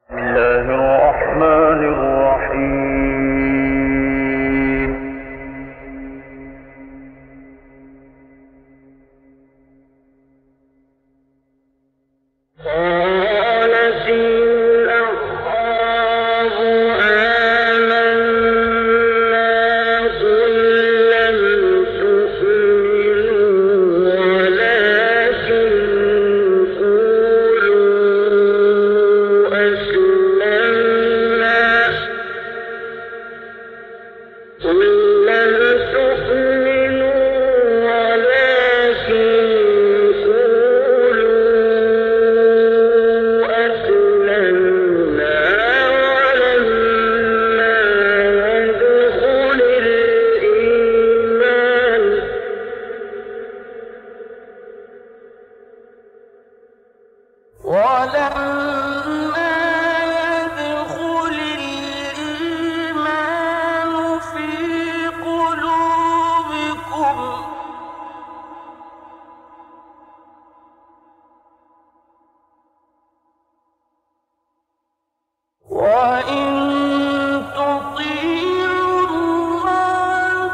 بسم الله الرحمن الرحيم. قالت الأعراب آمنا قل لم تؤمنوا ولكن قولوا أسلمنا قل لم تؤمنوا ولكن قولوا أسلمنا ولما يدخل الإيمان في قلوبكم وإن تطيعوا الله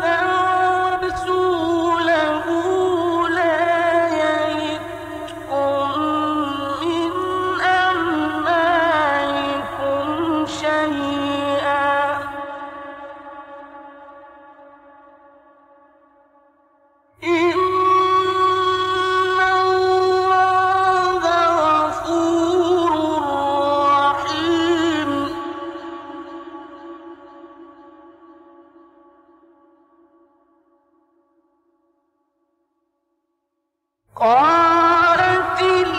ورسوله لا يلدكم من أعمالكم شيئا إن الله غفور رحيم. قالت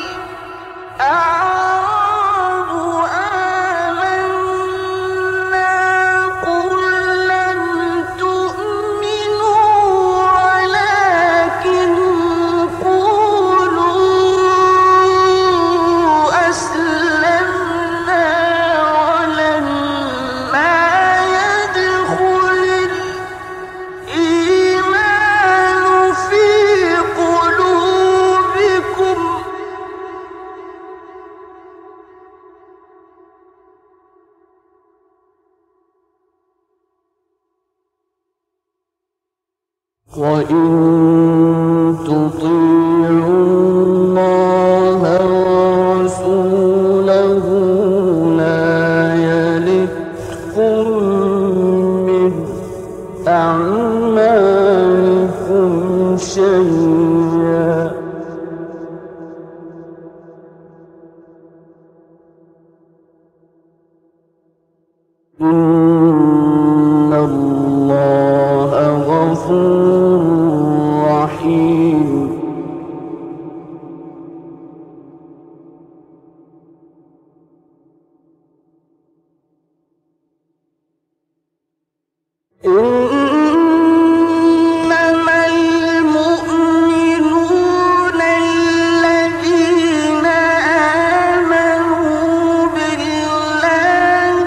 الأعراب آمنا قل لم تؤمنوا ولكن قولوا أسلمنا ولما يدخل الإيمان في قلوبكم وإن تطيعوا الله ورسوله لا يلدكم من أعمالكم شيئا إن الله غفور رحيم. إنما المؤمنون الذين آمنوا بالله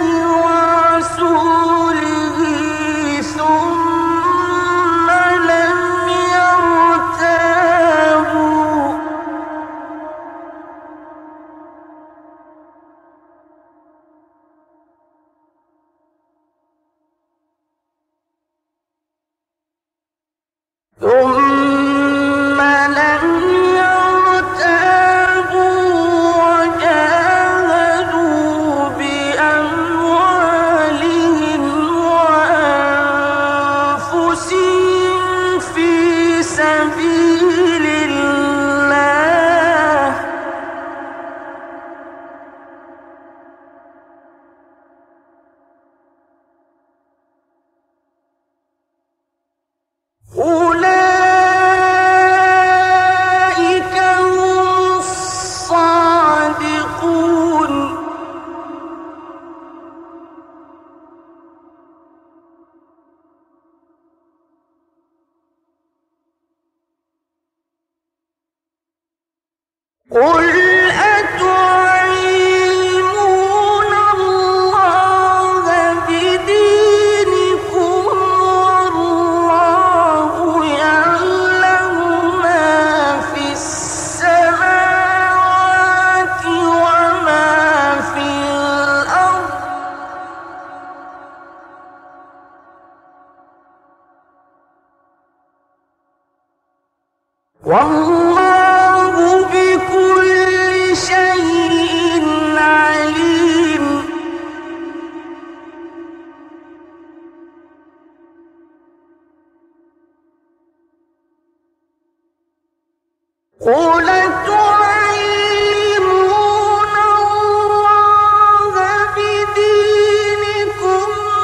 ورسوله ثم لم يرتابوا وجاهدوا بأموالهم وأنفسهم في سبيل الله أولئك هم الصادقون. قل أتعلمون الله بدينكم والله يعلم ما في السماوات وما في الأرض والله بكل شيء عليم قل تعلمون الله بدينكم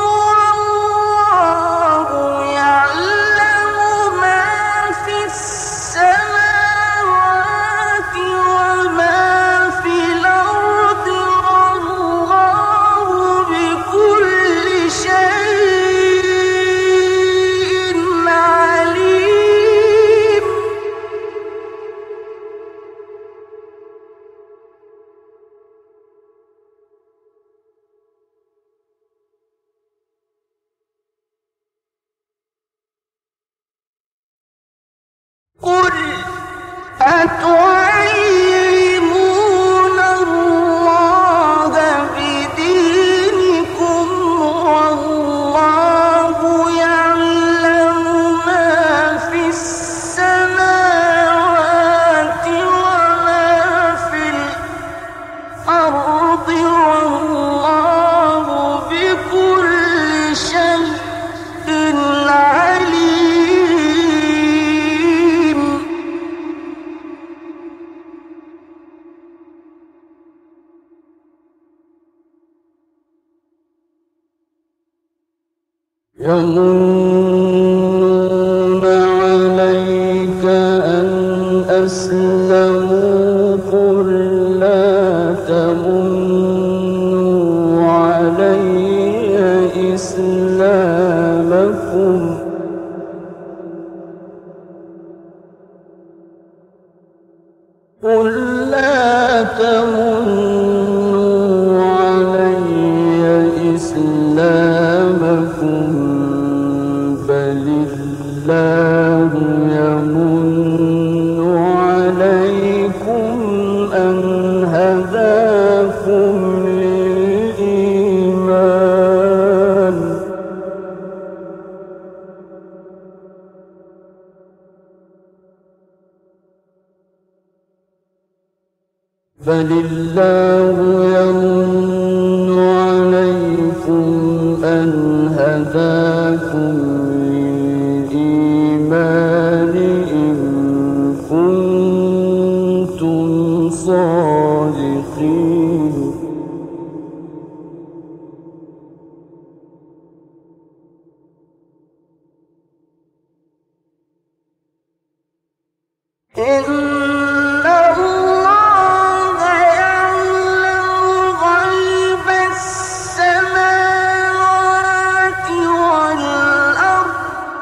والله يعلم ما في السماوات وما في الأرض والله بكل شيء عليم قل أتعلمون الله بدينكم والله يعلم ما في السماوات وما في الأرض والله بكل شيء عليم يمنون عليك أن أسلموا قل لا تمنوا علي إسلامكم قل لا تمنوا علي إسلامكم بل الله يمن عليكم أن هداكم للإيمان بل الله يمن عليكم أن هداكم للإيمان إن كنتم صادقين إن الله يعلم غيب السماوات والأرض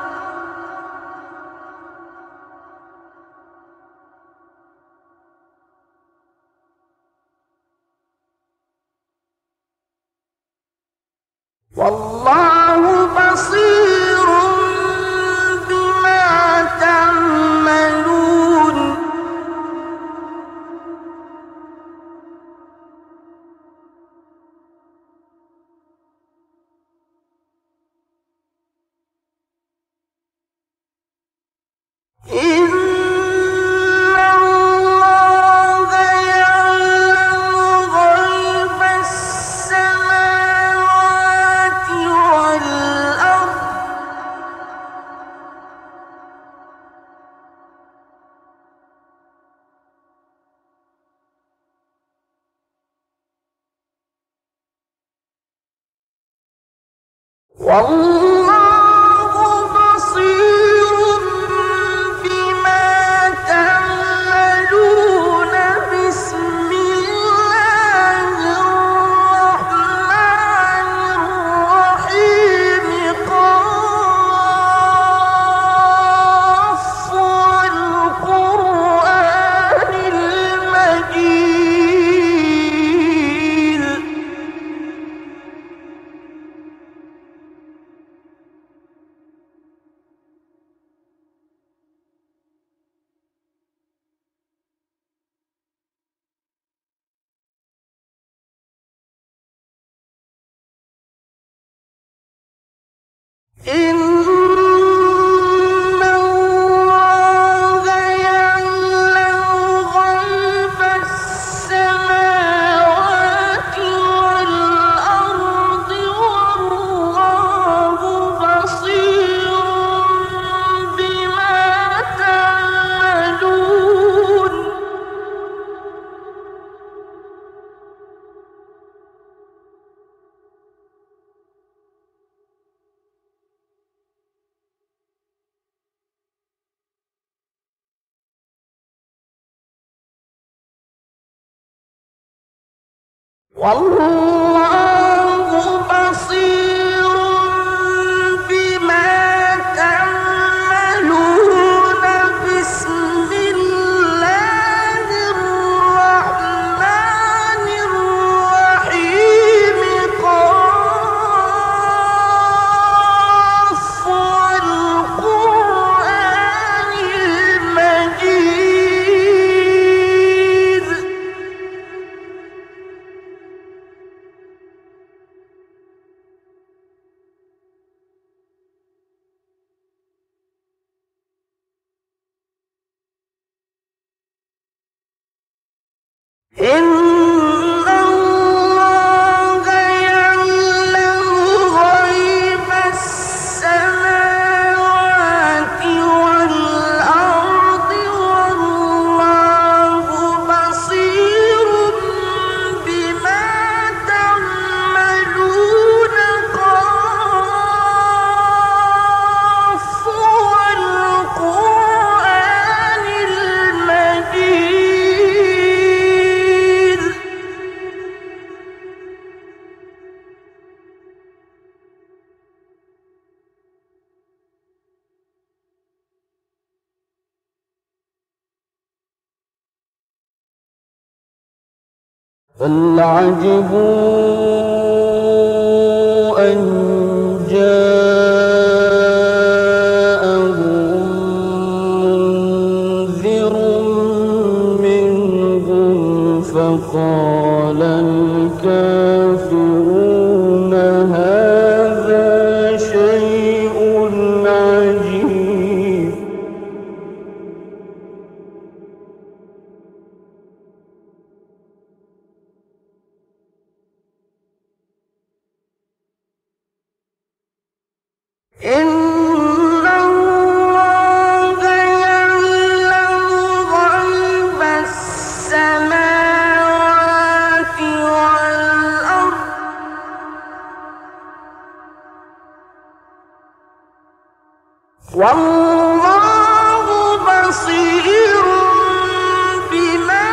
والله بصير بما تعملون إن الله يعلم غيب السماوات والأرض والله بصير بما تعملون بسم الله الرحمن الرحيم قاف والقرآن المجيد إن الله يعلم والله بصير بما تعملون بسم الله الرحمن الرحيم قاف والقرآن المجيد إن الله يعلم غيب السماوات والأرض والله بصير بما تعملون قاف والقرآن المجيد بل عجبوا أن جاءهم منذر منهم فقال الكافرون هذا شيء عجيب إن الله يعلم غيب السماوات والأرض والله بصير بما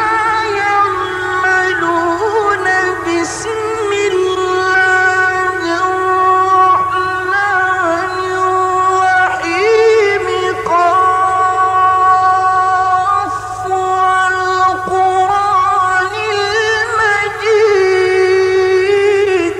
يعملون بسم الله الرحمن الرحيم قاف والقرآن المجيد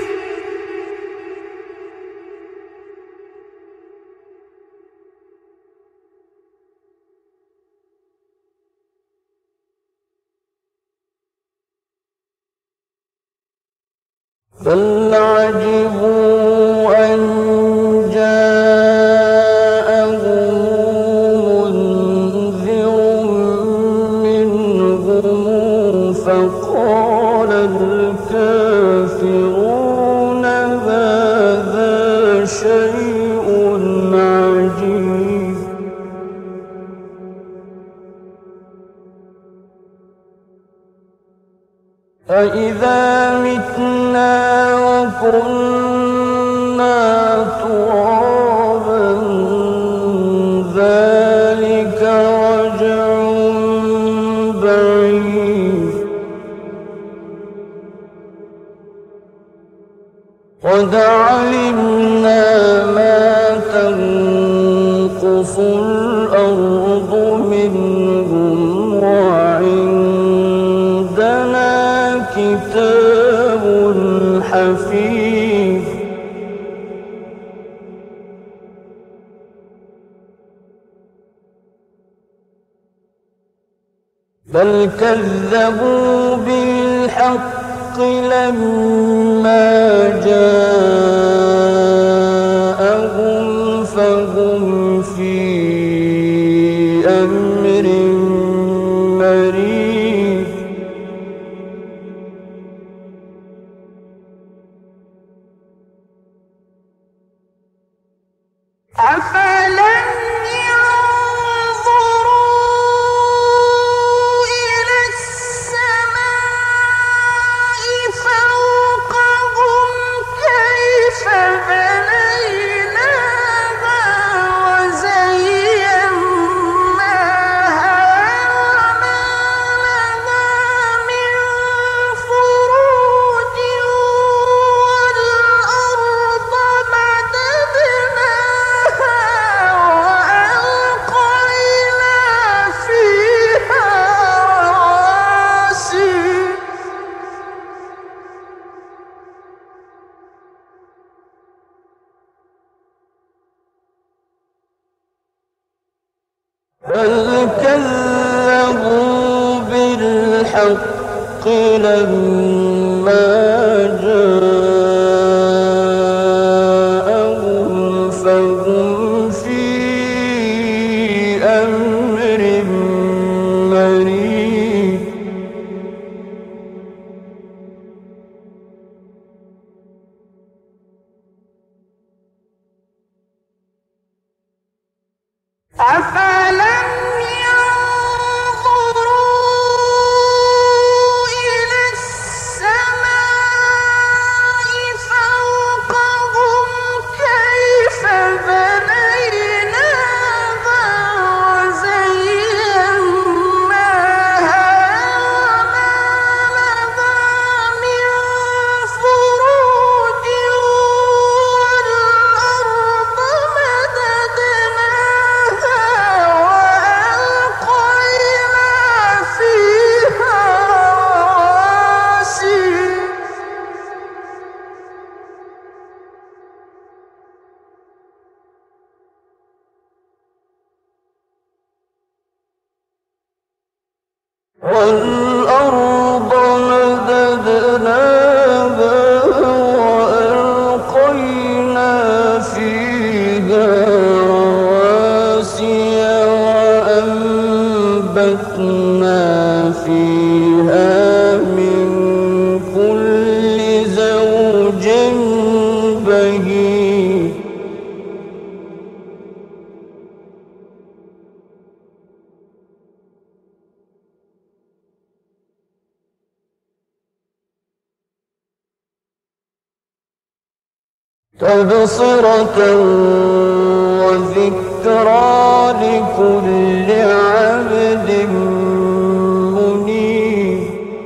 بل عجبوا أن جاءهم منذر منهم فقال الكافرون هذا شيء عجيب أإذا متنا وكنا ترابا ذلك رجع بعيد قد علمنا ما تنقص الأرض منهم وعندنا كتاب حفيظ بل كذبوا بالحق لما جاءهم فهم في أمر مريض أفلم ينظروا إلى السماء فوقهم كيف بل كذبوا بالحق لما جاءهم فهم في أمر مريج أفلم ينظروا إلى السماء فوقهم كيف بنيناها وزيناها وما لها من فروج والأرض مددناها وألقينا فيها رواسي والأرض مددناها وألقينا فيها رواسي وأنبتنا فيها من كل زوج بهيج تبصرة وذكرى لكل عبد منيب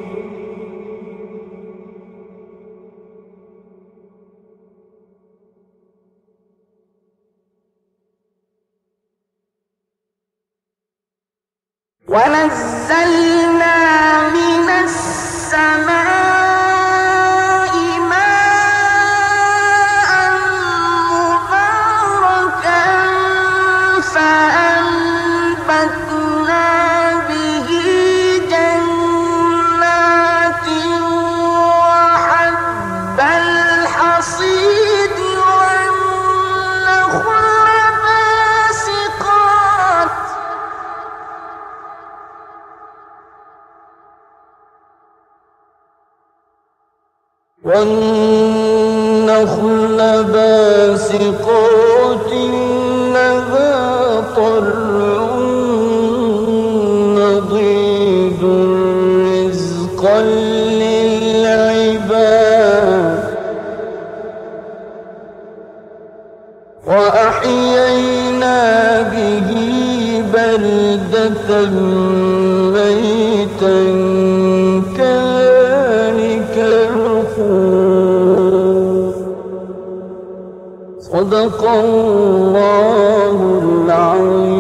ونزلنا من السماء ماء مباركا فأنبتنا به جنات وحب الحصيد والنخل باسقات لها طلع نضيد رزقا للعباد وأحيينا به بلدة ميتا كذلك الخروج صدق الله العظيم.